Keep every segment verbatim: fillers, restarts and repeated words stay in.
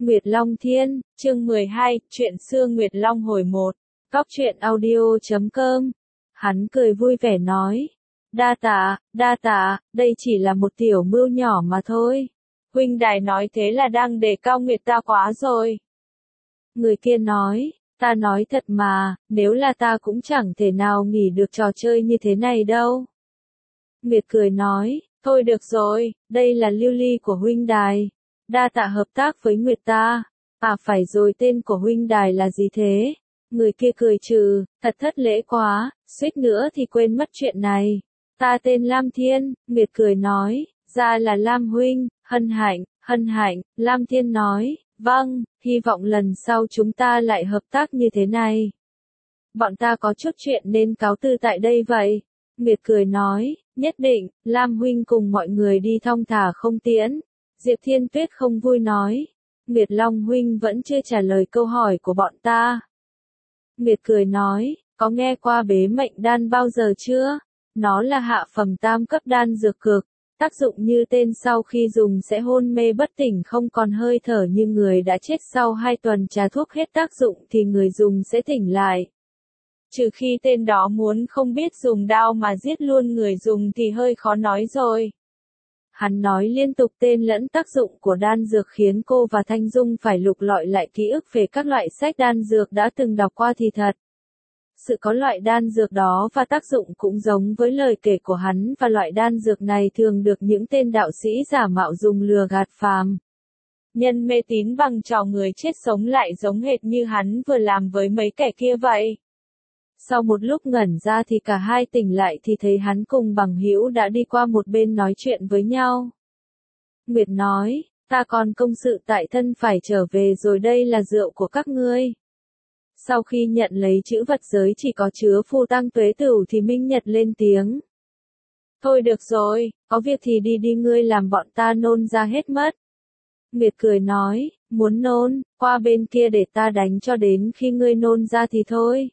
Nguyệt Long Thiên, chương mười hai, chuyện xưa Nguyệt Long hồi một. Góc truyện audio chấm com. Hắn cười vui vẻ nói. Đa tạ, đa tạ, đây chỉ là một tiểu mưu nhỏ mà thôi. Huynh đài nói thế là đang đề cao Nguyệt ta quá rồi. Người kia nói, ta nói thật mà, nếu là ta cũng chẳng thể nào nghỉ được trò chơi như thế này đâu. Nguyệt cười nói, thôi được rồi, đây là lưu ly của huynh đài. Đa tạ hợp tác với Nguyệt ta. À phải rồi, tên của huynh đài là gì thế? Người kia cười trừ, thật thất lễ quá, suýt nữa thì quên mất chuyện này. Ta tên Lam Thiên. Nguyệt cười nói, ra là Lam huynh, hân hạnh, hân hạnh. Lam Thiên nói, vâng, hy vọng lần sau chúng ta lại hợp tác như thế này. Bọn ta có chút chuyện nên cáo từ tại đây vậy. Nguyệt cười nói, nhất định. Lam huynh cùng mọi người đi thong thả không tiễn. Diệp Thiên Tuyết không vui nói, Nguyệt Long huynh vẫn chưa trả lời câu hỏi của bọn ta. Nguyệt cười nói, có nghe qua bế mệnh đan bao giờ chưa? Nó là hạ phẩm tam cấp đan dược cực, tác dụng như tên sau khi dùng sẽ hôn mê bất tỉnh không còn hơi thở như người đã chết, sau hai tuần trà thuốc hết tác dụng thì người dùng sẽ tỉnh lại. Trừ khi tên đó muốn không biết dùng đao mà giết luôn người dùng thì hơi khó nói rồi. Hắn nói liên tục tên lẫn tác dụng của đan dược khiến cô và Thanh Dung phải lục lọi lại ký ức về các loại sách đan dược đã từng đọc qua thì thật. Sự có loại đan dược đó và tác dụng cũng giống với lời kể của hắn, và loại đan dược này thường được những tên đạo sĩ giả mạo dùng lừa gạt phàm nhân mê tín bằng trò người chết sống lại, giống hệt như hắn vừa làm với mấy kẻ kia vậy. Sau một lúc ngẩn ra thì cả hai tỉnh lại thì thấy hắn cùng bằng hữu đã đi qua một bên nói chuyện với nhau. Nguyệt nói, ta còn công sự tại thân phải trở về rồi, đây là rượu của các ngươi. Sau khi nhận lấy chữ vật giới chỉ có chứa phù tăng tuế tửu thì Minh Nhật lên tiếng. Thôi được rồi, có việc thì đi đi, ngươi làm bọn ta nôn ra hết mất. Nguyệt cười nói, muốn nôn, qua bên kia để ta đánh cho đến khi ngươi nôn ra thì thôi.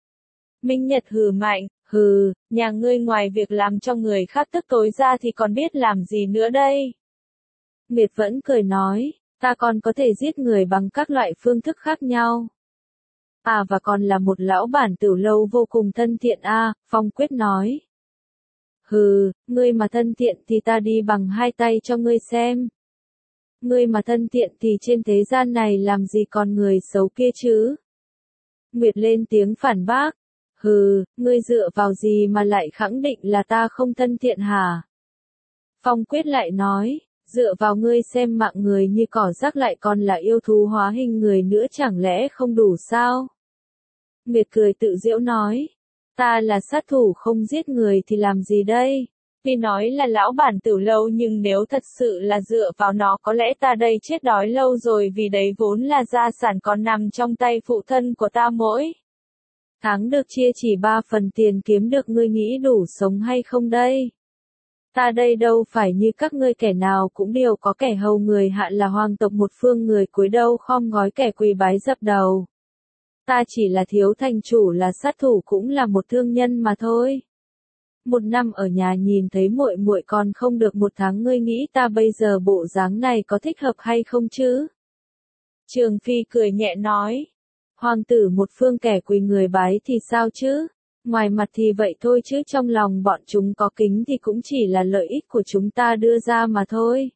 Minh Nhật hừ mạnh, hừ, nhà ngươi ngoài việc làm cho người khác tức tối ra thì còn biết làm gì nữa đây? Nguyệt vẫn cười nói, ta còn có thể giết người bằng các loại phương thức khác nhau. À và còn là một lão bản tửu lâu vô cùng thân thiện a, à, Phong Quyết nói. Hừ, ngươi mà thân thiện thì ta đi bằng hai tay cho ngươi xem. Ngươi mà thân thiện thì trên thế gian này làm gì còn người xấu kia chứ? Nguyệt lên tiếng phản bác. Hừ, ngươi dựa vào gì mà lại khẳng định là ta không thân thiện hả? Phong Quyết lại nói, dựa vào ngươi xem, mạng người như cỏ rác lại còn là yêu thú hóa hình người nữa, chẳng lẽ không đủ sao? Nguyệt cười tự giễu nói, ta là sát thủ không giết người thì làm gì đây? Tuy nói là lão bản tửu lâu nhưng nếu thật sự là dựa vào nó có lẽ ta đây chết đói lâu rồi, vì đấy vốn là gia sản còn nằm trong tay phụ thân của ta mỗi tháng được chia chỉ ba phần tiền kiếm được, ngươi nghĩ đủ sống hay không đây? Ta đây đâu phải như các ngươi kẻ nào cũng đều có kẻ hầu người hạ, là hoàng tộc một phương người cúi đâu khom gói kẻ quỳ bái dập đầu. Ta chỉ là thiếu thành chủ, là sát thủ, cũng là một thương nhân mà thôi. Một năm ở nhà nhìn thấy muội muội còn không được một tháng, ngươi nghĩ ta bây giờ bộ dáng này có thích hợp hay không chứ? Trường Phi cười nhẹ nói. Hoàng tử một phương kẻ quỳ người bái thì sao chứ? Ngoài mặt thì vậy thôi chứ trong lòng bọn chúng có kính thì cũng chỉ là lợi ích của chúng ta đưa ra mà thôi.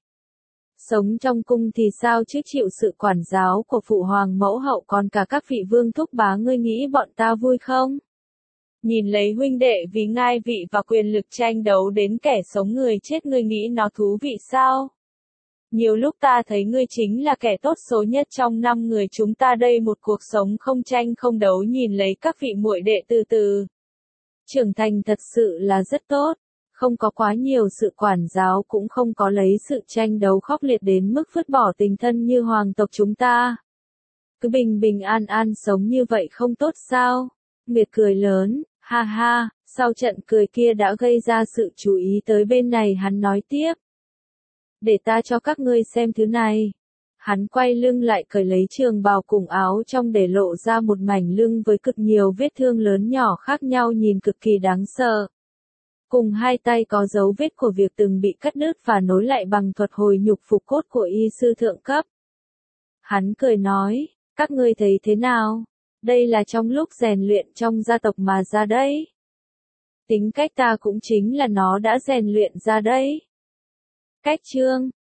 Sống trong cung thì sao chứ, chịu sự quản giáo của phụ hoàng mẫu hậu còn cả các vị vương thúc bá, ngươi nghĩ bọn ta vui không? Nhìn lấy huynh đệ vì ngai vị và quyền lực tranh đấu đến kẻ sống người chết, ngươi nghĩ nó thú vị sao? Nhiều lúc ta thấy ngươi chính là kẻ tốt số nhất trong năm người chúng ta đây, một cuộc sống không tranh không đấu, nhìn lấy các vị muội đệ từ từ trưởng thành thật sự là rất tốt, không có quá nhiều sự quản giáo, cũng không có lấy sự tranh đấu khốc liệt đến mức vứt bỏ tình thân như hoàng tộc chúng ta. Cứ bình bình an an sống như vậy không tốt sao? Nguyệt cười lớn, ha ha, sau trận cười kia đã gây ra sự chú ý tới bên này, hắn nói tiếp. Để ta cho các ngươi xem thứ này. Hắn quay lưng lại cởi lấy trường bào cùng áo trong để lộ ra một mảnh lưng với cực nhiều vết thương lớn nhỏ khác nhau, nhìn cực kỳ đáng sợ. Cùng hai tay có dấu vết của việc từng bị cắt đứt và nối lại bằng thuật hồi nhục phục cốt của y sư thượng cấp. Hắn cười nói, các ngươi thấy thế nào? Đây là trong lúc rèn luyện trong gia tộc mà ra đấy. Tính cách ta cũng chính là nó đã rèn luyện ra đấy. Cách chương